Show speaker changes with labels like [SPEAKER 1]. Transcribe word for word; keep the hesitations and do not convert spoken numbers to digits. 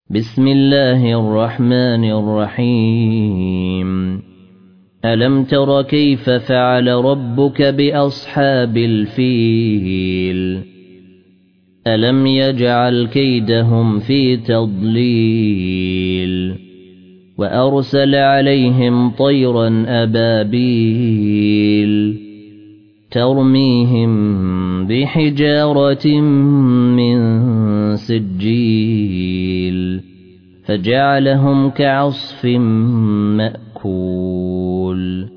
[SPEAKER 1] بسم الله الرحمن الرحيم ألم تر كيف فعل ربك بأصحاب الفيل ألم يجعل كيدهم في تضليل وأرسل عليهم طيرا أبابيل ترميهم بحجارة من سجيل فجعلهم كعصف مأكول